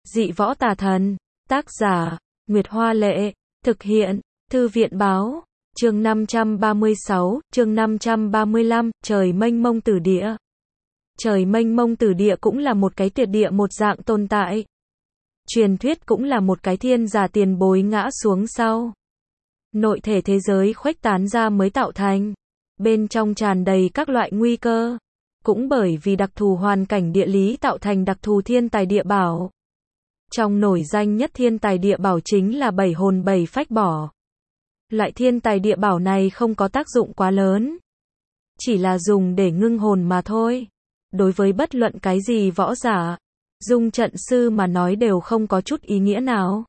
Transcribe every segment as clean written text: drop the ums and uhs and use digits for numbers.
Dị võ tà thần. Tác giả, Nguyệt Hoa Lệ. Thực hiện, Thư viện Báo. Chương 536, chương 535, trời mênh mông tử địa. Trời mênh mông tử địa cũng là một cái tuyệt địa một dạng tồn tại. Truyền thuyết cũng là một cái thiên giả tiền bối ngã xuống sau. Nội thể thế giới khuếch tán ra mới tạo thành. Bên trong tràn đầy các loại nguy cơ. Cũng bởi vì đặc thù hoàn cảnh địa lý tạo thành đặc thù thiên tài địa bảo. Trong nổi danh nhất thiên tài địa bảo chính là bảy hồn bảy phách bỏ. Loại thiên tài địa bảo này không có tác dụng quá lớn. Chỉ là dùng để ngưng hồn mà thôi. Đối với bất luận cái gì võ giả, dung trận sư mà nói đều không có chút ý nghĩa nào.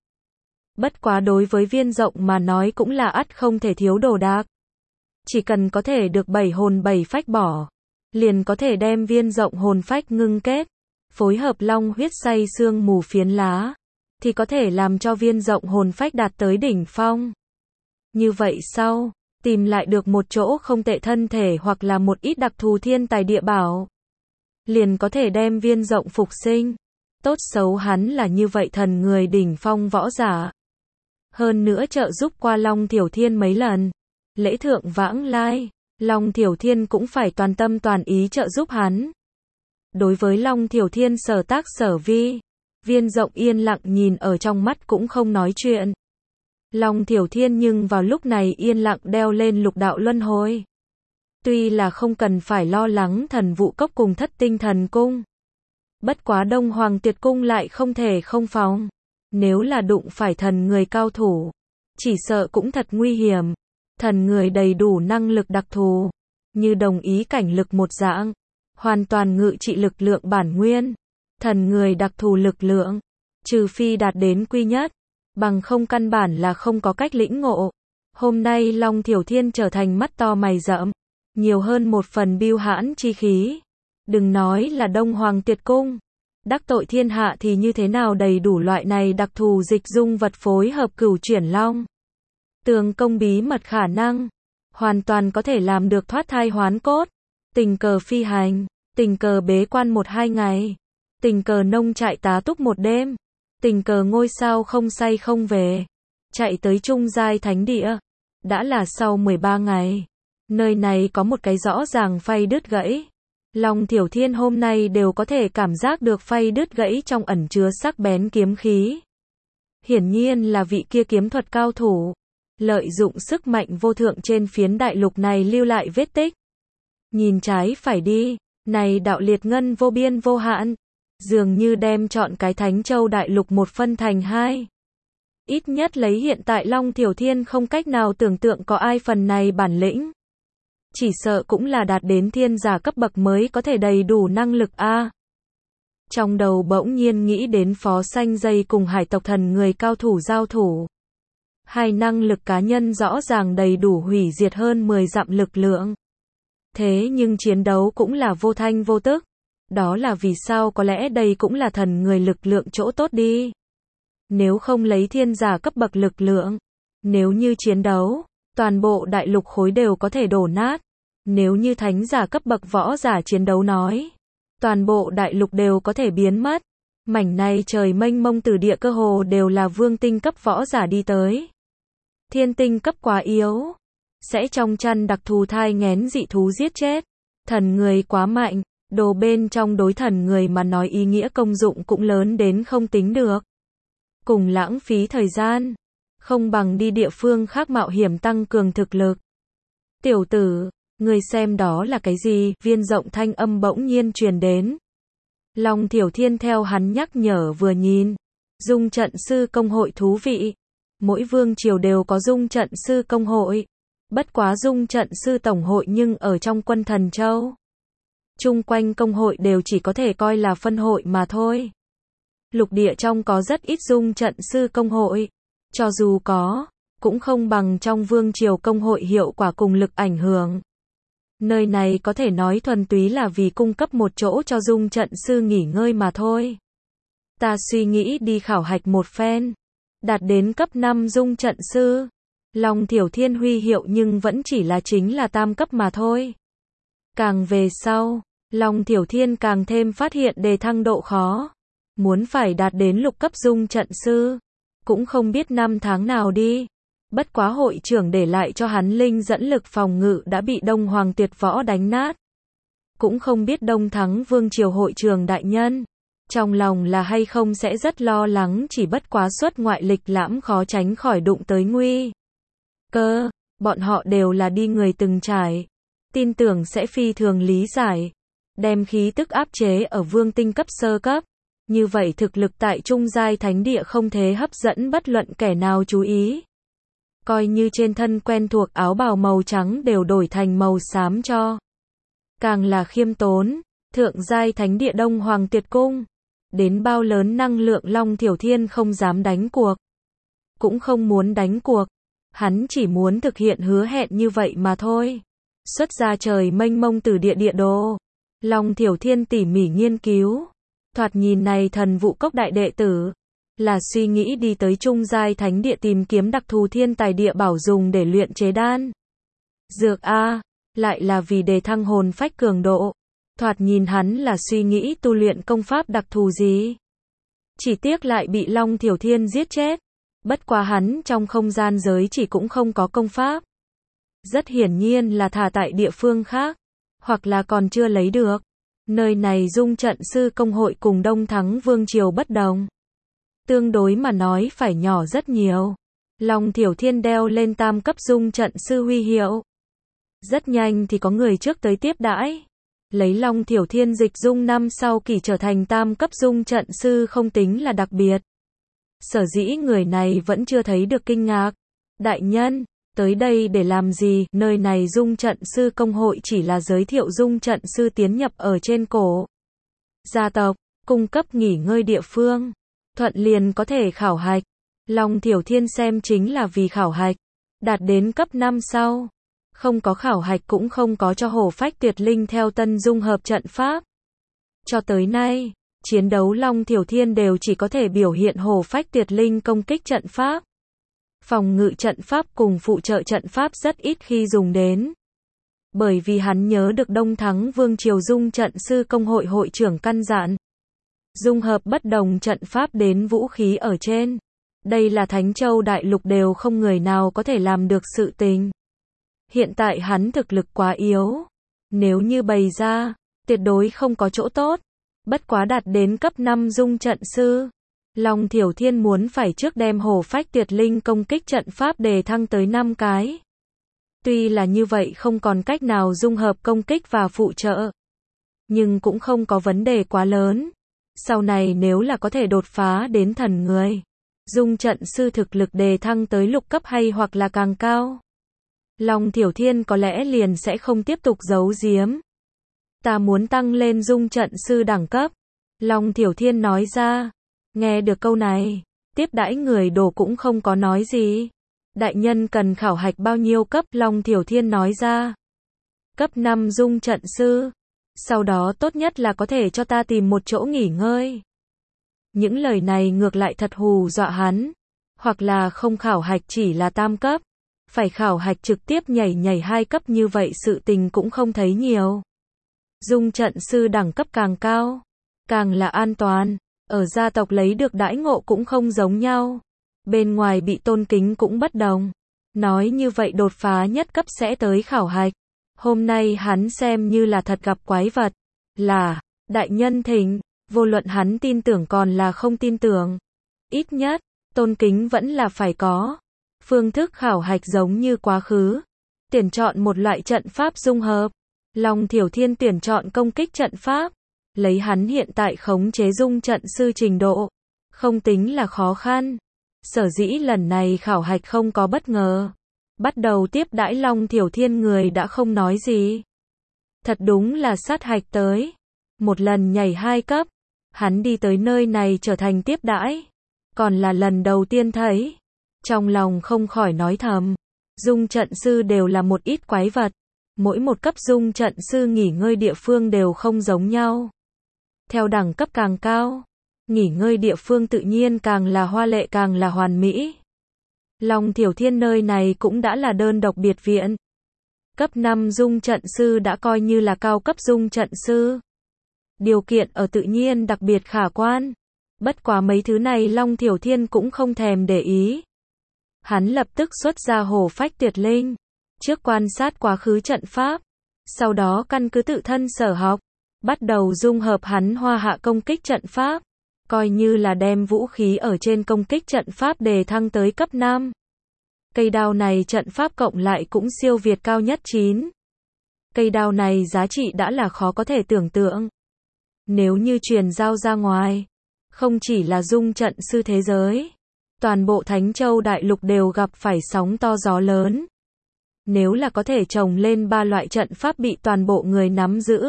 Bất quá đối với Viên Rộng mà nói cũng là ắt không thể thiếu đồ đạc. Chỉ cần có thể được bảy hồn bảy phách bỏ, liền có thể đem Viên Rộng hồn phách ngưng kết, phối hợp long huyết xay xương mù phiến lá, thì có thể làm cho Viên Rộng hồn phách đạt tới đỉnh phong. Như vậy sau, tìm lại được một chỗ không tệ thân thể hoặc là một ít đặc thù thiên tài địa bảo, liền có thể đem Viên Rộng phục sinh. Tốt xấu hắn là như vậy thần người đỉnh phong võ giả. Hơn nữa trợ giúp qua Long Thiểu Thiên mấy lần. Lễ thượng vãng lai, Long Thiểu Thiên cũng phải toàn tâm toàn ý trợ giúp hắn. Đối với Long Thiểu Thiên sở tác sở vi, Viên Rộng yên lặng nhìn ở trong mắt cũng không nói chuyện. Long Thiểu Thiên nhưng vào lúc này yên lặng đeo lên lục đạo luân hồi. Tuy là không cần phải lo lắng thần vụ cốc cùng thất tinh thần cung. Bất quá Đông Hoàng Tuyệt Cung lại không thể không phòng. Nếu là đụng phải thần người cao thủ, chỉ sợ cũng thật nguy hiểm. Thần người đầy đủ năng lực đặc thù, như đồng ý cảnh lực một dạng, hoàn toàn ngự trị lực lượng bản nguyên. Thần người đặc thù lực lượng, trừ phi đạt đến quy nhất, bằng không căn bản là không có cách lĩnh ngộ. Hôm nay Long Thiểu Thiên trở thành mắt to mày rậm, nhiều hơn một phần bưu hãn chi khí. Đừng nói là Đông Hoàng Tuyệt Cung, đắc tội thiên hạ thì như thế nào đầy đủ loại này đặc thù dịch dung vật phối hợp cửu chuyển long. Tường công bí mật khả năng, hoàn toàn có thể làm được thoát thai hoán cốt, tình cờ phi hành, tình cờ bế quan 1-2 ngày, tình cờ nông trại tá túc một đêm, tình cờ ngôi sao không say không về, chạy tới trung giai thánh địa. Đã là sau 13 ngày, nơi này có một cái rõ ràng phay đứt gãy. Long Thiểu Thiên hôm nay đều có thể cảm giác được phay đứt gãy trong ẩn chứa sắc bén kiếm khí. Hiển nhiên là vị kia kiếm thuật cao thủ, lợi dụng sức mạnh vô thượng trên phiến đại lục này lưu lại vết tích. Nhìn trái phải đi, này đạo liệt ngân vô biên vô hạn, dường như đem chọn cái Thánh Châu đại lục một phân thành hai. Ít nhất lấy hiện tại Long Thiểu Thiên không cách nào tưởng tượng có ai phần này bản lĩnh. Chỉ sợ cũng là đạt đến thiên giả cấp bậc mới có thể đầy đủ năng lực a. Trong đầu bỗng nhiên nghĩ đến Phó Xanh Dây cùng hải tộc thần người cao thủ giao thủ. Hai năng lực cá nhân rõ ràng đầy đủ hủy diệt hơn 10 dặm lực lượng. Thế nhưng chiến đấu cũng là vô thanh vô tức. Đó là vì sao có lẽ đây cũng là thần người lực lượng chỗ tốt đi. Nếu không lấy thiên giả cấp bậc lực lượng, nếu như chiến đấu, toàn bộ đại lục khối đều có thể đổ nát. Nếu như thánh giả cấp bậc võ giả chiến đấu nói, toàn bộ đại lục đều có thể biến mất. Mảnh này trời mênh mông tử địa cơ hồ đều là vương tinh cấp võ giả đi tới. Thiên tinh cấp quá yếu, sẽ trong chăn đặc thù thai nghén dị thú giết chết. Thần người quá mạnh, đồ bên trong đối thần người mà nói ý nghĩa công dụng cũng lớn đến không tính được. Cùng lãng phí thời gian, không bằng đi địa phương khác mạo hiểm tăng cường thực lực. Tiểu tử, người xem đó là cái gì? Viên Rộng thanh âm bỗng nhiên truyền đến. Long Thiểu Thiên theo hắn nhắc nhở vừa nhìn. Dung trận sư công hội thú vị. Mỗi vương triều đều có dung trận sư công hội. Bất quá dung trận sư tổng hội nhưng ở trong quân Thần Châu. Chung quanh công hội đều chỉ có thể coi là phân hội mà thôi. Lục địa trong có rất ít dung trận sư công hội. Cho dù có, cũng không bằng trong vương triều công hội hiệu quả cùng lực ảnh hưởng. Nơi này có thể nói thuần túy là vì cung cấp một chỗ cho dung trận sư nghỉ ngơi mà thôi. Ta suy nghĩ đi khảo hạch một phen. Đạt đến cấp 5 dung trận sư. Long Thiểu Thiên huy hiệu nhưng vẫn chỉ là chính là tam cấp mà thôi. Càng về sau, Long Thiểu Thiên càng thêm phát hiện đề thăng độ khó. muốn phải đạt đến lục cấp dung trận sư. Cũng không biết năm tháng nào đi. Bất quá hội trưởng để lại cho hắn linh dẫn lực phòng ngự đã bị Đông Hoàng Tuyệt Võ đánh nát. Cũng không biết Đông Thắng Vương Triều hội trưởng đại nhân. Trong lòng là hay không sẽ rất lo lắng, chỉ bất quá xuất ngoại lịch lãm khó tránh khỏi đụng tới nguy cơ. Bọn họ đều là đi người từng trải. Tin tưởng sẽ phi thường lý giải. Đem khí tức áp chế ở vương tinh cấp sơ cấp. Như vậy thực lực tại trung giai thánh địa không thể hấp dẫn bất luận kẻ nào chú ý. Coi như trên thân quen thuộc áo bào màu trắng đều đổi thành màu xám cho. Càng là khiêm tốn, thượng giai thánh địa Đông Hoàng Tuyệt Cung. Đến bao lớn năng lượng Long Thiểu Thiên không dám đánh cuộc. Cũng không muốn đánh cuộc. Hắn chỉ muốn thực hiện hứa hẹn như vậy mà thôi. Xuất ra trời mênh mông từ địa đồ. Long Thiểu Thiên tỉ mỉ nghiên cứu. Thoạt nhìn này thần vụ cốc đại đệ tử. Là suy nghĩ đi tới trung giai thánh địa tìm kiếm đặc thù thiên tài địa bảo dùng để luyện chế đan. Dược A. Lại là vì đề thăng hồn phách cường độ. Thoạt nhìn hắn là suy nghĩ tu luyện công pháp đặc thù gì. Chỉ tiếc lại bị Long Thiểu Thiên giết chết. Bất quá hắn trong không gian giới chỉ cũng không có công pháp. Rất hiển nhiên là thả tại địa phương khác. Hoặc là còn chưa lấy được. Nơi này dung trận sư công hội cùng Đông Thắng Vương Triều bất đồng. Tương đối mà nói phải nhỏ rất nhiều. Long Thiểu Thiên đeo lên tam cấp dung trận sư huy hiệu. Rất nhanh thì có người trước tới tiếp đãi. Lấy Long Thiểu Thiên dịch dung năm sau kỳ trở thành tam cấp dung trận sư không tính là đặc biệt. Sở dĩ người này vẫn chưa thấy được kinh ngạc. Đại nhân, tới đây để làm gì? Nơi này dung trận sư công hội chỉ là giới thiệu dung trận sư tiến nhập ở trên cổ gia tộc, cung cấp nghỉ ngơi địa phương. Thuận liền có thể khảo hạch. Long Thiểu Thiên xem chính là vì khảo hạch. Đạt đến cấp 5 sau. Không có khảo hạch cũng không có cho hổ phách tuyệt linh theo tân dung hợp trận pháp. Cho tới nay, chiến đấu Long Thiểu Thiên đều chỉ có thể biểu hiện hổ phách tuyệt linh công kích trận pháp. Phòng ngự trận pháp cùng phụ trợ trận pháp rất ít khi dùng đến. Bởi vì hắn nhớ được Đông Thắng Vương Triều dung trận sư công hội hội trưởng căn dặn. Dung hợp bất đồng trận pháp đến vũ khí ở trên. Đây là Thánh Châu Đại Lục đều không người nào có thể làm được sự tình. Hiện tại hắn thực lực quá yếu. Nếu như bày ra, tuyệt đối không có chỗ tốt. Bất quá đạt đến cấp 5 dung trận sư. Long Thiểu Thiên muốn phải trước đem hổ phách tuyệt linh công kích trận pháp đề thăng tới 5 cái. Tuy là như vậy không còn cách nào dung hợp công kích và phụ trợ. Nhưng cũng không có vấn đề quá lớn. Sau này nếu là có thể đột phá đến thần người. Dung trận sư thực lực đề thăng tới lục cấp hay hoặc là càng cao. Long Thiểu Thiên có lẽ liền sẽ không tiếp tục giấu giếm. Ta muốn tăng lên dung trận sư đẳng cấp. Long Thiểu Thiên nói ra. Nghe được câu này, tiếp đãi người đồ cũng không có nói gì. Đại nhân cần khảo hạch bao nhiêu cấp? Long Thiểu Thiên nói ra. Cấp 5 dung trận sư. Sau đó tốt nhất là có thể cho ta tìm một chỗ nghỉ ngơi. Những lời này ngược lại thật hù dọa hắn. Hoặc là không khảo hạch chỉ là tam cấp. Phải khảo hạch trực tiếp nhảy 2 cấp như vậy sự tình cũng không thấy nhiều. Dung trận sư đẳng cấp càng cao, càng là an toàn. Ở gia tộc lấy được đãi ngộ cũng không giống nhau. Bên ngoài bị tôn kính cũng bất đồng. Nói như vậy đột phá nhất cấp sẽ tới khảo hạch. Hôm nay hắn xem như là thật gặp quái vật. Là, đại nhân thỉnh, vô luận hắn tin tưởng còn là không tin tưởng. Ít nhất, tôn kính vẫn là phải có. Phương thức khảo hạch giống như quá khứ. Tuyển chọn một loại trận pháp dung hợp. Long Thiểu Thiên tuyển chọn công kích trận pháp. Lấy hắn hiện tại khống chế dung trận sư trình độ. Không tính là khó khăn. Sở dĩ lần này khảo hạch không có bất ngờ. Bắt đầu tiếp đãi Long Thiểu Thiên người đã không nói gì. Thật đúng là sát hạch tới. Một lần nhảy 2 cấp. Hắn đi tới nơi này trở thành tiếp đãi. Còn là lần đầu tiên thấy. Trong lòng không khỏi nói thầm. Dung trận sư đều là một ít quái vật. Mỗi một cấp dung trận sư nghỉ ngơi địa phương đều không giống nhau. Theo đẳng cấp càng cao, nghỉ ngơi địa phương tự nhiên càng là hoa lệ càng là hoàn mỹ. Long Thiểu Thiên nơi này cũng đã là đơn độc biệt viện. Cấp 5 dung trận sư đã coi như là cao cấp dung trận sư. Điều kiện ở tự nhiên đặc biệt khả quan. Bất quá mấy thứ này Long Thiểu Thiên cũng không thèm để ý. Hắn lập tức xuất ra hổ phách tuyệt linh, trước quan sát quá khứ trận pháp, sau đó căn cứ tự thân sở học, bắt đầu dung hợp hắn hoa hạ công kích trận pháp, coi như là đem vũ khí ở trên công kích trận pháp đề thăng tới cấp 5. Cây đao này trận pháp cộng lại cũng siêu việt cao nhất 9. Cây đao này giá trị đã là khó có thể tưởng tượng. Nếu như truyền giao ra ngoài, không chỉ là dung trận sư thế giới, toàn bộ Thánh Châu Đại Lục đều gặp phải sóng to gió lớn. Nếu là có thể trồng lên 3 loại trận pháp bị toàn bộ người nắm giữ,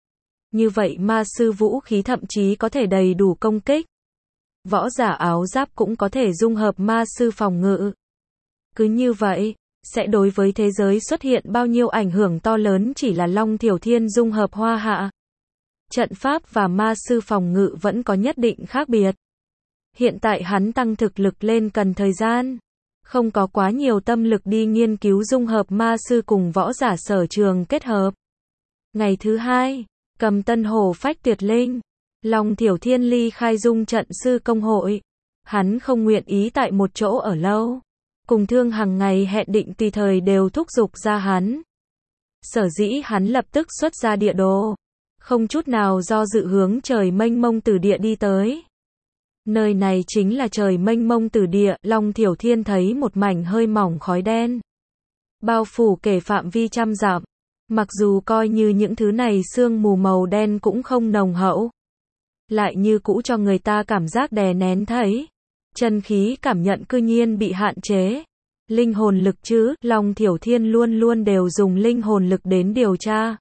như vậy ma sư vũ khí thậm chí có thể đầy đủ công kích. Võ giả áo giáp cũng có thể dung hợp ma sư phòng ngự. Cứ như vậy, sẽ đối với thế giới xuất hiện bao nhiêu ảnh hưởng to lớn chỉ là Long Thiểu Thiên dung hợp hoa hạ. Trận pháp và ma sư phòng ngự vẫn có nhất định khác biệt. Hiện tại hắn tăng thực lực lên cần thời gian, không có quá nhiều tâm lực đi nghiên cứu dung hợp ma sư cùng võ giả sở trường kết hợp. Ngày thứ 2, cầm tân hổ phách tuyệt linh, Long Thiểu Thiên ly khai dung trận sư công hội. Hắn không nguyện ý tại một chỗ ở lâu. Cùng Thương Hằng ngày hẹn định tùy thời đều thúc giục ra hắn. Sở dĩ hắn lập tức xuất ra địa đồ, không chút nào do dự hướng trời mênh mông tử địa đi tới. Nơi này chính là trời mênh mông tử địa, Long Thiểu Thiên thấy một mảnh hơi mỏng khói đen, bao phủ kể phạm vi trăm dặm. Mặc dù coi như những thứ này sương mù màu đen cũng không nồng hậu, lại như cũ cho người ta cảm giác đè nén thấy. Chân khí cảm nhận cư nhiên bị hạn chế. Linh hồn lực chứ, Long Thiểu Thiên luôn luôn đều dùng linh hồn lực đến điều tra.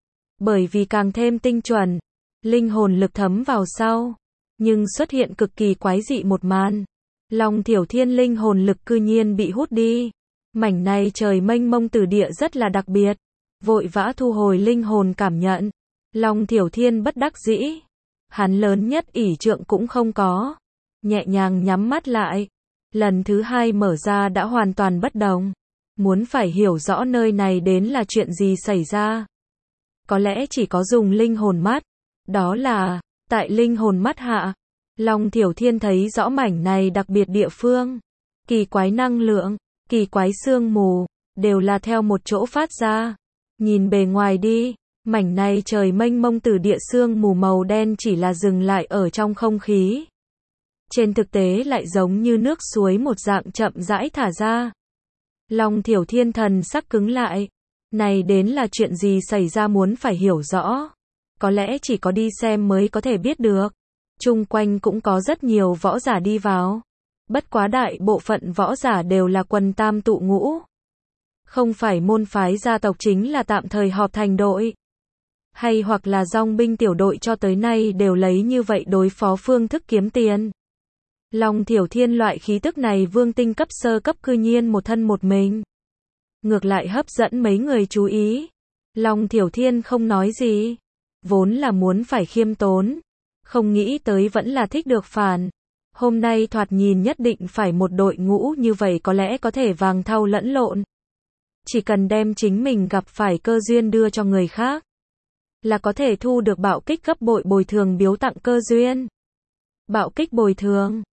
Bởi vì càng thêm tinh chuẩn, linh hồn lực thấm vào sau. Nhưng xuất hiện cực kỳ quái dị một màn. Long Thiểu Thiên linh hồn lực cư nhiên bị hút đi. Mảnh này trời mênh mông tử địa rất là đặc biệt. Vội vã thu hồi linh hồn cảm nhận. Long Thiểu Thiên bất đắc dĩ. Hắn lớn nhất ỷ trượng cũng không có. Nhẹ nhàng nhắm mắt lại. Lần thứ 2 mở ra đã hoàn toàn bất đồng. Muốn phải hiểu rõ nơi này đến là chuyện gì xảy ra. Có lẽ chỉ có dùng linh hồn mắt. Đó là, tại linh hồn mắt hạ, Long Thiểu Thiên thấy rõ mảnh này đặc biệt địa phương. Kỳ quái năng lượng, kỳ quái sương mù, đều là theo một chỗ phát ra. Nhìn bề ngoài đi, mảnh này trời mênh mông tử địa sương mù màu đen chỉ là dừng lại ở trong không khí. Trên thực tế lại giống như nước suối một dạng chậm rãi thả ra. Long Thiểu Thiên thần sắc cứng lại. Này đến là chuyện gì xảy ra muốn phải hiểu rõ. Có lẽ chỉ có đi xem mới có thể biết được. Chung quanh cũng có rất nhiều võ giả đi vào. Bất quá đại bộ phận võ giả đều là quần tam tụ ngũ. Không phải môn phái gia tộc chính là tạm thời họp thành đội. Hay hoặc là dòng binh tiểu đội cho tới nay đều lấy như vậy đối phó phương thức kiếm tiền. Long Thiểu Thiên loại khí tức này vương tinh cấp sơ cấp cư nhiên một thân một mình. Ngược lại hấp dẫn mấy người chú ý. Long Thiểu Thiên không nói gì. Vốn là muốn phải khiêm tốn. Không nghĩ tới vẫn là thích được phản. Hôm nay thoạt nhìn nhất định phải một đội ngũ như vậy có lẽ có thể vàng thau lẫn lộn. Chỉ cần đem chính mình gặp phải cơ duyên đưa cho người khác, là có thể thu được bạo kích gấp bội bồi thường biếu tặng cơ duyên. Bạo kích bồi thường.